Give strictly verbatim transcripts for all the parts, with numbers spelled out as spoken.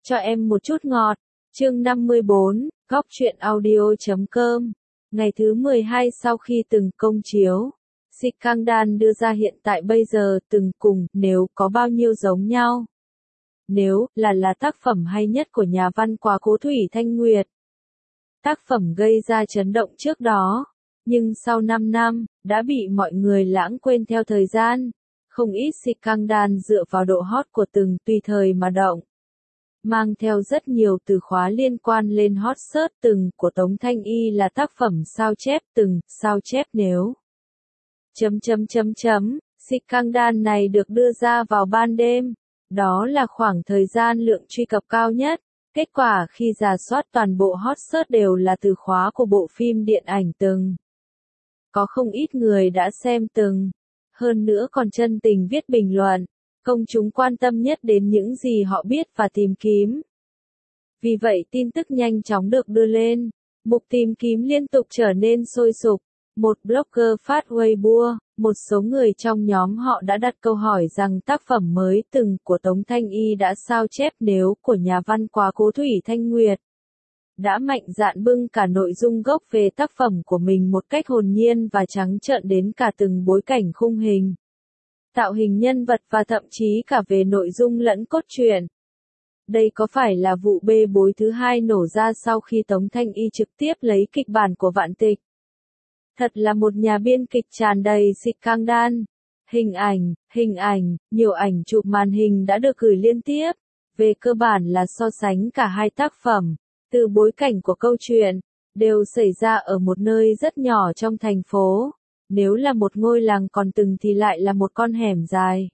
Cho em một chút ngọt. Chương năm mươi bốn, góc truyện audio chấm com. Ngày thứ mười hai sau khi từng công chiếu, Skandal đưa ra hiện tại bây giờ từng cùng nếu có bao nhiêu giống nhau. Nếu là là tác phẩm hay nhất của nhà văn quá cố Thủy Thanh Nguyệt. Tác phẩm gây ra chấn động trước đó, nhưng sau năm năm, đã bị mọi người lãng quên theo thời gian. Không ít Skandal dựa vào độ hot của từng tùy thời mà động. Mang theo rất nhiều từ khóa liên quan lên hot search từng của Tống Thanh Y là tác phẩm sao chép từng, sao chép nếu. Chấm chấm chấm chấm, Skandal này được đưa ra vào ban đêm. Đó là khoảng thời gian lượng truy cập cao nhất. Kết quả khi rà soát toàn bộ hot search đều là từ khóa của bộ phim điện ảnh từng. Có không ít người đã xem từng. Hơn nữa còn chân tình viết bình luận. Công chúng quan tâm nhất đến những gì họ biết và tìm kiếm. Vì vậy tin tức nhanh chóng được đưa lên. Mục tìm kiếm liên tục trở nên sôi sục. Một blogger phát Weibo, một số người trong nhóm họ đã đặt câu hỏi rằng tác phẩm mới từng của Tống Thanh Y đã sao chép nếu của nhà văn quá cố Thủy Thanh Nguyệt. Đã mạnh dạn bưng cả nội dung gốc về tác phẩm của mình một cách hồn nhiên và trắng trợn đến cả từng bối cảnh khung hình. Tạo hình nhân vật và thậm chí cả về nội dung lẫn cốt truyện. Đây có phải là vụ bê bối thứ hai nổ ra sau khi Tống Thanh Y trực tiếp lấy kịch bản của Vạn Tịch? Thật là một nhà biên kịch tràn đầy Skandal. Hình ảnh, hình ảnh, nhiều ảnh chụp màn hình đã được gửi liên tiếp. Về cơ bản là so sánh cả hai tác phẩm, từ bối cảnh của câu chuyện, đều xảy ra ở một nơi rất nhỏ trong thành phố. Nếu là một ngôi làng còn từng thì lại là một con hẻm dài.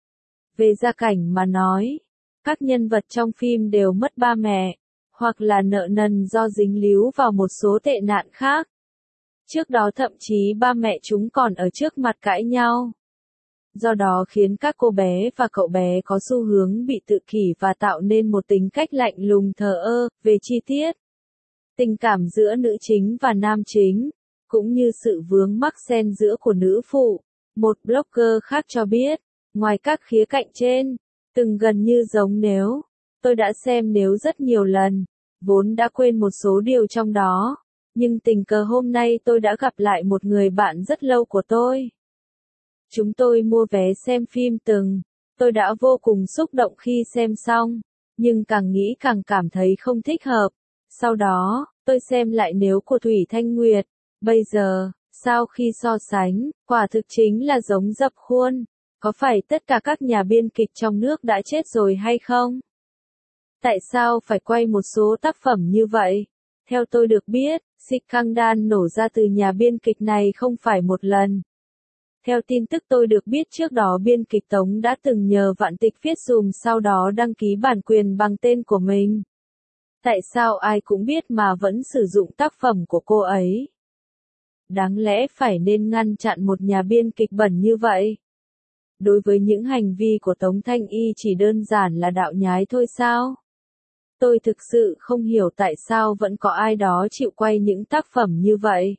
Về gia cảnh mà nói, các nhân vật trong phim đều mất ba mẹ, hoặc là nợ nần do dính líu vào một số tệ nạn khác. Trước đó thậm chí ba mẹ chúng còn ở trước mặt cãi nhau. Do đó khiến các cô bé và cậu bé có xu hướng bị tự kỷ và tạo nên một tính cách lạnh lùng thờ ơ. Về chi tiết, tình cảm giữa nữ chính và nam chính, cũng như sự vướng mắc xen giữa của nữ phụ. Một blogger khác cho biết, ngoài các khía cạnh trên, từng gần như giống nếu, tôi đã xem nếu rất nhiều lần, vốn đã quên một số điều trong đó, nhưng tình cờ hôm nay tôi đã gặp lại một người bạn rất lâu của tôi. Chúng tôi mua vé xem phim từng, tôi đã vô cùng xúc động khi xem xong, nhưng càng nghĩ càng cảm thấy không thích hợp. Sau đó, tôi xem lại nếu của Thủy Thanh Nguyệt. Bây giờ, sau khi so sánh, quả thực chính là giống dập khuôn. Có phải tất cả các nhà biên kịch trong nước đã chết rồi hay không? Tại sao phải quay một số tác phẩm như vậy? Theo tôi được biết, Skandal nổ ra từ nhà biên kịch này không phải một lần. Theo tin tức tôi được biết trước đó biên kịch Tống đã từng nhờ Vạn Tịch viết dùm sau đó đăng ký bản quyền bằng tên của mình. Tại sao ai cũng biết mà vẫn sử dụng tác phẩm của cô ấy? Đáng lẽ phải nên ngăn chặn một nhà biên kịch bẩn như vậy. Đối với những hành vi của Tống Thanh Y chỉ đơn giản là đạo nhái thôi sao? Tôi thực sự không hiểu tại sao vẫn có ai đó chịu quay những tác phẩm như vậy.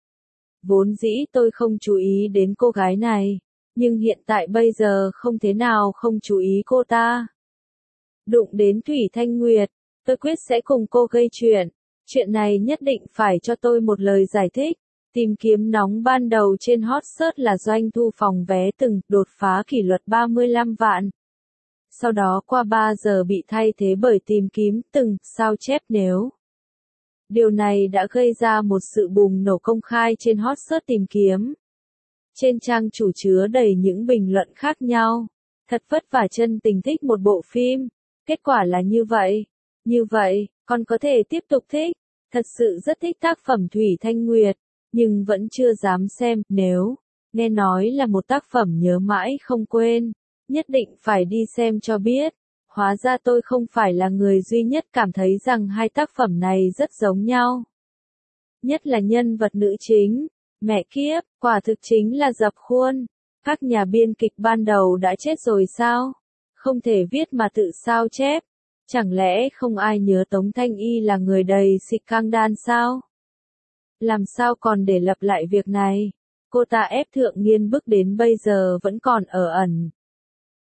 Vốn dĩ tôi không chú ý đến cô gái này, nhưng hiện tại bây giờ không thế nào không chú ý cô ta. Đụng đến Thủy Thanh Nguyệt, tôi quyết sẽ cùng cô gây chuyện. Chuyện này nhất định phải cho tôi một lời giải thích. Tìm kiếm nóng ban đầu trên hot search là doanh thu phòng vé từng đột phá kỷ lục ba mươi lăm vạn. Sau đó qua ba giờ bị thay thế bởi tìm kiếm từng sao chép nếu. Điều này đã gây ra một sự bùng nổ công khai trên hot search tìm kiếm. Trên trang chủ chứa đầy những bình luận khác nhau. Thật vất vả chân tình thích một bộ phim. Kết quả là như vậy. Như vậy, còn có thể tiếp tục thích. Thật sự rất thích tác phẩm Thủy Thanh Nguyệt. Nhưng vẫn chưa dám xem, nếu, nghe nói là một tác phẩm nhớ mãi không quên, nhất định phải đi xem cho biết. Hóa ra tôi không phải là người duy nhất cảm thấy rằng hai tác phẩm này rất giống nhau. Nhất là nhân vật nữ chính, mẹ kiếp, quả thực chính là dập khuôn. Các nhà biên kịch ban đầu đã chết rồi sao? Không thể viết mà tự sao chép. Chẳng lẽ không ai nhớ Tống Thanh Y là người đầy Skandal sao? Làm sao còn để lặp lại việc này? Cô ta ép Thượng Nghiên bức đến bây giờ vẫn còn ở ẩn.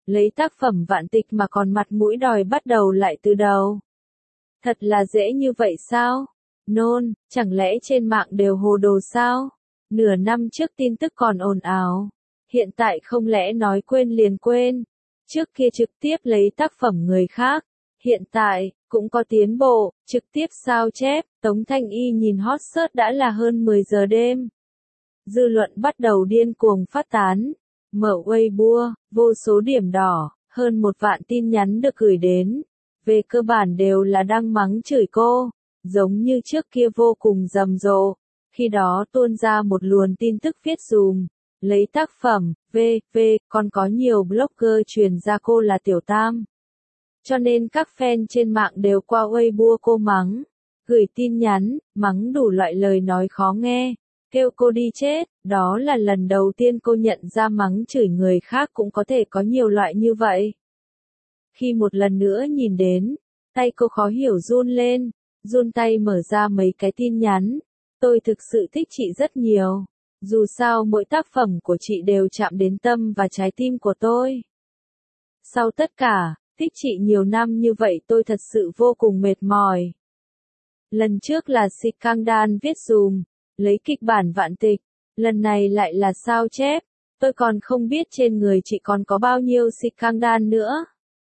lấy tác phẩm vạn tịch mà còn mặt mũi đòi bắt đầu lại từ đầu. Thật là dễ như vậy sao? Nôn, chẳng lẽ trên mạng đều hồ đồ sao? Nửa năm trước tin tức còn ồn ào, hiện tại không lẽ nói quên liền quên? Trước kia trực tiếp lấy tác phẩm người khác, hiện tại, cũng có tiến bộ, trực tiếp sao chép, Tống Thanh Y nhìn hot search đã là hơn mười giờ đêm. Dư luận bắt đầu điên cuồng phát tán, mở Weibo, vô số điểm đỏ, hơn một vạn tin nhắn được gửi đến, về cơ bản đều là đang mắng chửi cô, giống như trước kia vô cùng rầm rộ, khi đó tuôn ra một luồng tin tức viết dùm. Lấy tác phẩm, vê vê, còn có nhiều blogger truyền ra cô là tiểu tam. Cho nên các fan trên mạng đều qua Weibo cô mắng, gửi tin nhắn, mắng đủ loại lời nói khó nghe, kêu cô đi chết, đó là lần đầu tiên cô nhận ra mắng chửi người khác cũng có thể có nhiều loại như vậy. Khi một lần nữa nhìn đến, tay cô khó hiểu run lên, run tay mở ra mấy cái tin nhắn, tôi thực sự thích chị rất nhiều. Dù sao mỗi tác phẩm của chị đều chạm đến tâm và trái tim của tôi. Sau tất cả, thích chị nhiều năm như vậy tôi thật sự vô cùng mệt mỏi. Lần trước là Sikangdan viết dùm, lấy kịch bản vạn tịch, lần này lại là sao chép, tôi còn không biết trên người chị còn có bao nhiêu Sikangdan nữa.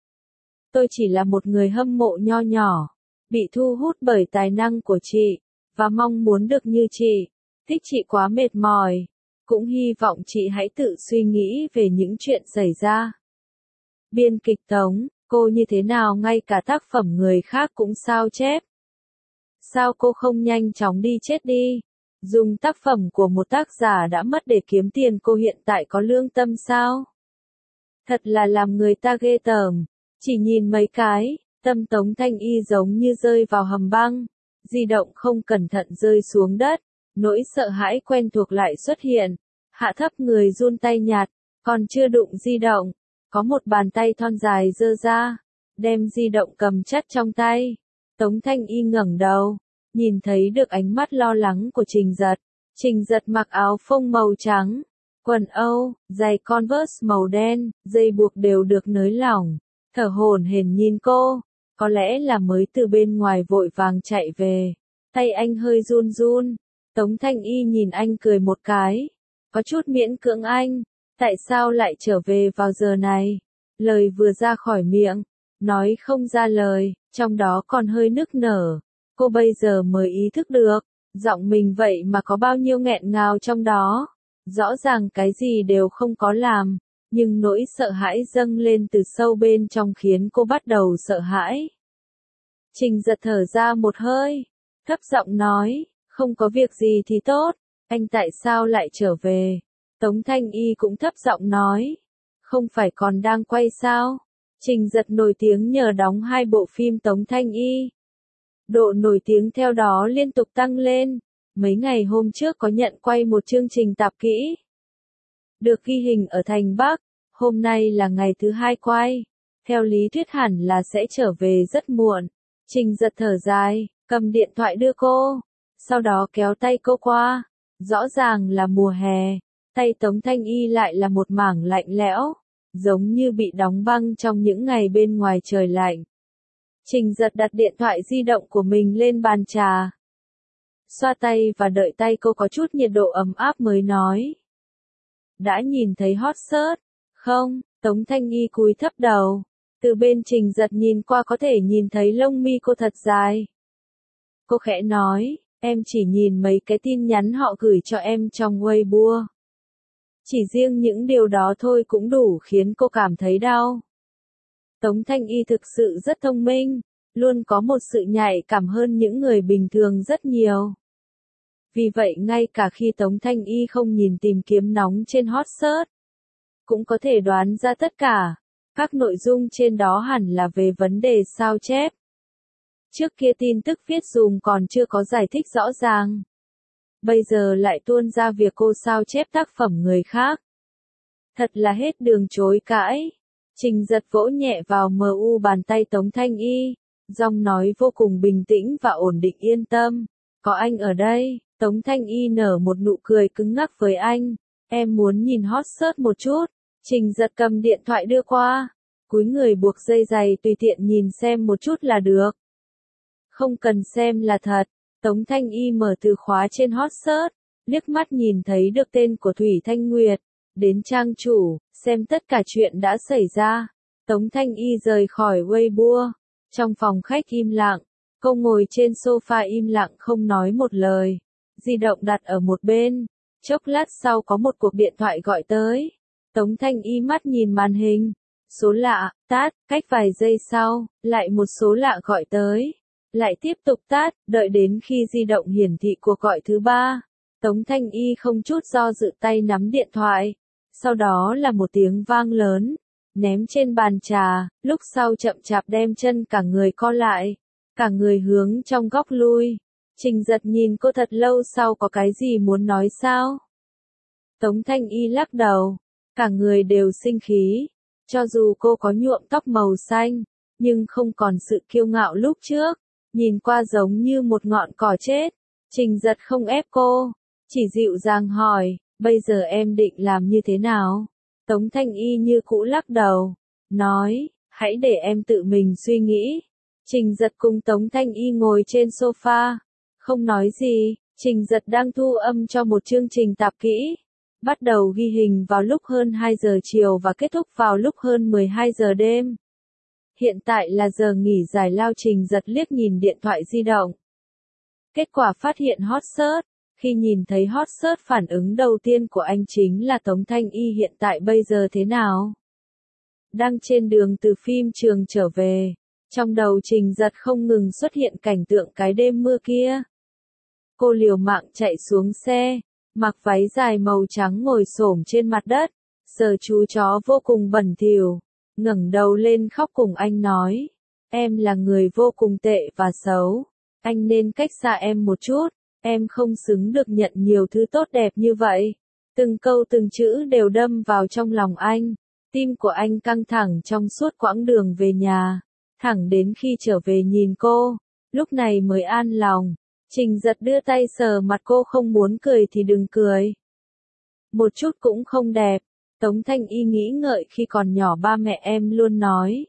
Tôi chỉ là một người hâm mộ nho nhỏ, bị thu hút bởi tài năng của chị, và mong muốn được như chị. Thích chị quá mệt mỏi, cũng hy vọng chị hãy tự suy nghĩ về những chuyện xảy ra. Biên kịch Tống, cô như thế nào ngay cả tác phẩm người khác cũng sao chép? Sao cô không nhanh chóng đi chết đi? Dùng tác phẩm của một tác giả đã mất để kiếm tiền cô hiện tại có lương tâm sao? Thật là làm người ta ghê tởm, chỉ nhìn mấy cái, tâm Tống Thanh Y giống như rơi vào hầm băng, di động không cẩn thận rơi xuống đất. Nỗi sợ hãi quen thuộc lại xuất hiện, hạ thấp người run tay nhạt, còn chưa đụng di động, có một bàn tay thon dài giơ ra, đem di động cầm chặt trong tay. Tống Thanh Y ngẩng đầu, nhìn thấy được ánh mắt lo lắng của Trình Giật. Trình Giật mặc áo phông màu trắng, quần Âu, giày Converse màu đen, dây buộc đều được nới lỏng, thở hổn hển nhìn cô, có lẽ là mới từ bên ngoài vội vàng chạy về, tay anh hơi run run. Tống Thanh Y nhìn anh cười một cái, có chút miễn cưỡng anh, tại sao lại trở về vào giờ này? Lời vừa ra khỏi miệng, nói không ra lời, trong đó còn hơi nức nở, cô bây giờ mới ý thức được, giọng mình vậy mà có bao nhiêu nghẹn ngào trong đó, rõ ràng cái gì đều không có làm, nhưng nỗi sợ hãi dâng lên từ sâu bên trong khiến cô bắt đầu sợ hãi. Trình Giật thở ra một hơi, thấp giọng nói, không có việc gì thì tốt, anh tại sao lại trở về? Tống Thanh Y cũng thấp giọng nói, không phải còn đang quay sao? Trình Giật nổi tiếng nhờ đóng hai bộ phim Tống Thanh Y. Độ nổi tiếng theo đó liên tục tăng lên, mấy ngày hôm trước có nhận quay một chương trình tạp kỹ. Được ghi hình ở thành Bắc, hôm nay là ngày thứ hai quay, theo lý thuyết hẳn là sẽ trở về rất muộn. Trình Giật thở dài, cầm điện thoại đưa cô. Sau đó kéo tay cô qua, rõ ràng là mùa hè, tay Tống Thanh Y lại là một mảng lạnh lẽo, giống như bị đóng băng trong những ngày bên ngoài trời lạnh. Trình Giật đặt điện thoại di động của mình lên bàn trà, xoa tay và đợi tay cô có chút nhiệt độ ấm áp mới nói. Đã nhìn thấy hot search, không? Tống Thanh Y cúi thấp đầu, từ bên Trình Giật nhìn qua có thể nhìn thấy lông mi cô thật dài. Cô khẽ nói, em chỉ nhìn mấy cái tin nhắn họ gửi cho em trong Weibo. Chỉ riêng những điều đó thôi cũng đủ khiến cô cảm thấy đau. Tống Thanh Y thực sự rất thông minh, luôn có một sự nhạy cảm hơn những người bình thường rất nhiều. Vì vậy ngay cả khi Tống Thanh Y không nhìn tìm kiếm nóng trên hot search, cũng có thể đoán ra tất cả, các nội dung trên đó hẳn là về vấn đề sao chép. Trước kia tin tức viết dùm còn chưa có giải thích rõ ràng. Bây giờ lại tuôn ra việc cô sao chép tác phẩm người khác. Thật là hết đường chối cãi. Trình Giật vỗ nhẹ vào mờ u bàn tay Tống Thanh Y, giọng nói vô cùng bình tĩnh và ổn định yên tâm. Có anh ở đây, Tống Thanh Y nở một nụ cười cứng ngắc với anh. Em muốn nhìn hot search một chút. Trình Giật cầm điện thoại đưa qua. cúi người buộc dây giày tùy tiện nhìn xem một chút là được. Không cần xem là thật. Tống Thanh Y mở từ khóa trên hot search, liếc mắt nhìn thấy được tên của Thủy Thanh Nguyệt, đến trang chủ, xem tất cả chuyện đã xảy ra. Tống Thanh Y rời khỏi Weibo, trong phòng khách im lặng, cô ngồi trên sofa im lặng không nói một lời, di động đặt ở một bên, chốc lát sau có một cuộc điện thoại gọi tới. Tống Thanh Y mắt nhìn màn hình, số lạ, tát, cách vài giây sau, lại một số lạ gọi tới. Lại tiếp tục tát, đợi đến khi di động hiển thị cuộc gọi thứ ba. Tống Thanh Y không chút do dự tay nắm điện thoại. Sau đó là một tiếng vang lớn, ném trên bàn trà, lúc sau chậm chạp đem chân cả người co lại, cả người hướng trong góc lui. Trình Giật nhìn cô thật lâu sau có cái gì muốn nói sao? Tống Thanh Y lắc đầu, cả người đều sinh khí. Cho dù cô có nhuộm tóc màu xanh, nhưng không còn sự kiêu ngạo lúc trước. Nhìn qua giống như một ngọn cỏ chết. Trình Giật không ép cô, chỉ dịu dàng hỏi, bây giờ em định làm như thế nào? Tống Thanh Y như cũ lắc đầu, nói, hãy để em tự mình suy nghĩ. Trình Giật cùng Tống Thanh Y ngồi trên sofa, không nói gì. Trình Giật đang thu âm cho một chương trình tạp kỹ, bắt đầu ghi hình vào lúc hơn hai giờ chiều và kết thúc vào lúc hơn mười hai giờ đêm. Hiện tại là giờ nghỉ giải lao. Trình Giật liếc nhìn điện thoại di động. Kết quả phát hiện hot search. Khi nhìn thấy hot search phản ứng đầu tiên của anh chính là Tống Thanh Y hiện tại bây giờ thế nào? Đang trên đường từ phim trường trở về. Trong đầu Trình Giật không ngừng xuất hiện cảnh tượng cái đêm mưa kia. Cô liều mạng chạy xuống xe, mặc váy dài màu trắng ngồi xổm trên mặt đất, sờ chú chó vô cùng bẩn thỉu. Ngẩng đầu lên khóc cùng anh nói, em là người vô cùng tệ và xấu, anh nên cách xa em một chút, em không xứng được nhận nhiều thứ tốt đẹp như vậy. Từng câu từng chữ đều đâm vào trong lòng anh, tim của anh căng thẳng trong suốt quãng đường về nhà, thẳng đến khi trở về nhìn cô, lúc này mới an lòng. Trình Giật đưa tay sờ mặt cô, không muốn cười thì đừng cười. Một chút cũng không đẹp. Tống Thanh Y nghĩ ngợi, khi còn nhỏ ba mẹ em luôn nói,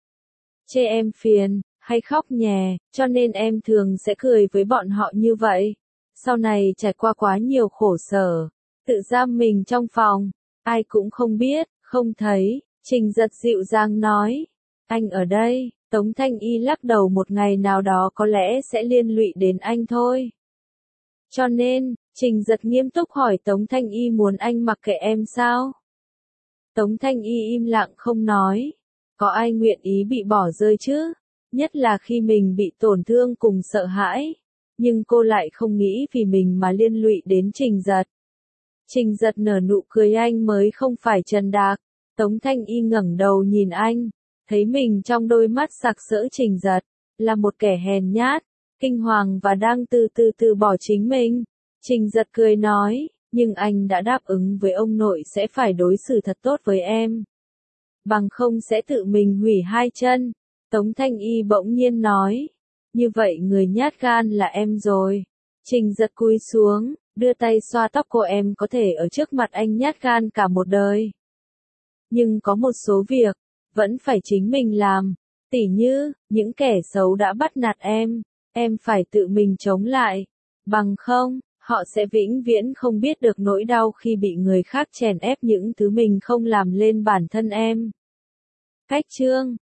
chê em phiền, hay khóc nhè, cho nên em thường sẽ cười với bọn họ như vậy. Sau này trải qua quá nhiều khổ sở, tự giam mình trong phòng, ai cũng không biết, không thấy. Trình Giật dịu dàng nói, anh ở đây. Tống Thanh Y lắc đầu, một ngày nào đó có lẽ sẽ liên lụy đến anh thôi. Cho nên, Trình Giật nghiêm túc hỏi Tống Thanh Y, muốn anh mặc kệ em sao? Tống Thanh Y im lặng không nói. Có ai nguyện ý bị bỏ rơi chứ? Nhất là khi mình bị tổn thương cùng sợ hãi. Nhưng cô lại không nghĩ vì mình mà liên lụy đến Trình Giật. Trình Giật nở nụ cười, anh mới không phải Trần Đạc. Tống Thanh Y ngẩng đầu nhìn anh, thấy mình trong đôi mắt sặc sỡ. Trình Giật là một kẻ hèn nhát, kinh hoàng và đang từ từ từ bỏ chính mình. Trình Giật cười nói, nhưng anh đã đáp ứng với ông nội sẽ phải đối xử thật tốt với em. Bằng không sẽ tự mình hủy hai chân. Tống Thanh Y bỗng nhiên nói, như vậy người nhát gan là em rồi. Trình Giật cúi xuống, đưa tay xoa tóc cô, em có thể ở trước mặt anh nhát gan cả một đời. Nhưng có một số việc, vẫn phải chính mình làm. Tỉ như, những kẻ xấu đã bắt nạt em, em phải tự mình chống lại. Bằng không, họ sẽ vĩnh viễn không biết được nỗi đau khi bị người khác chèn ép những thứ mình không làm lên bản thân em. Cách chương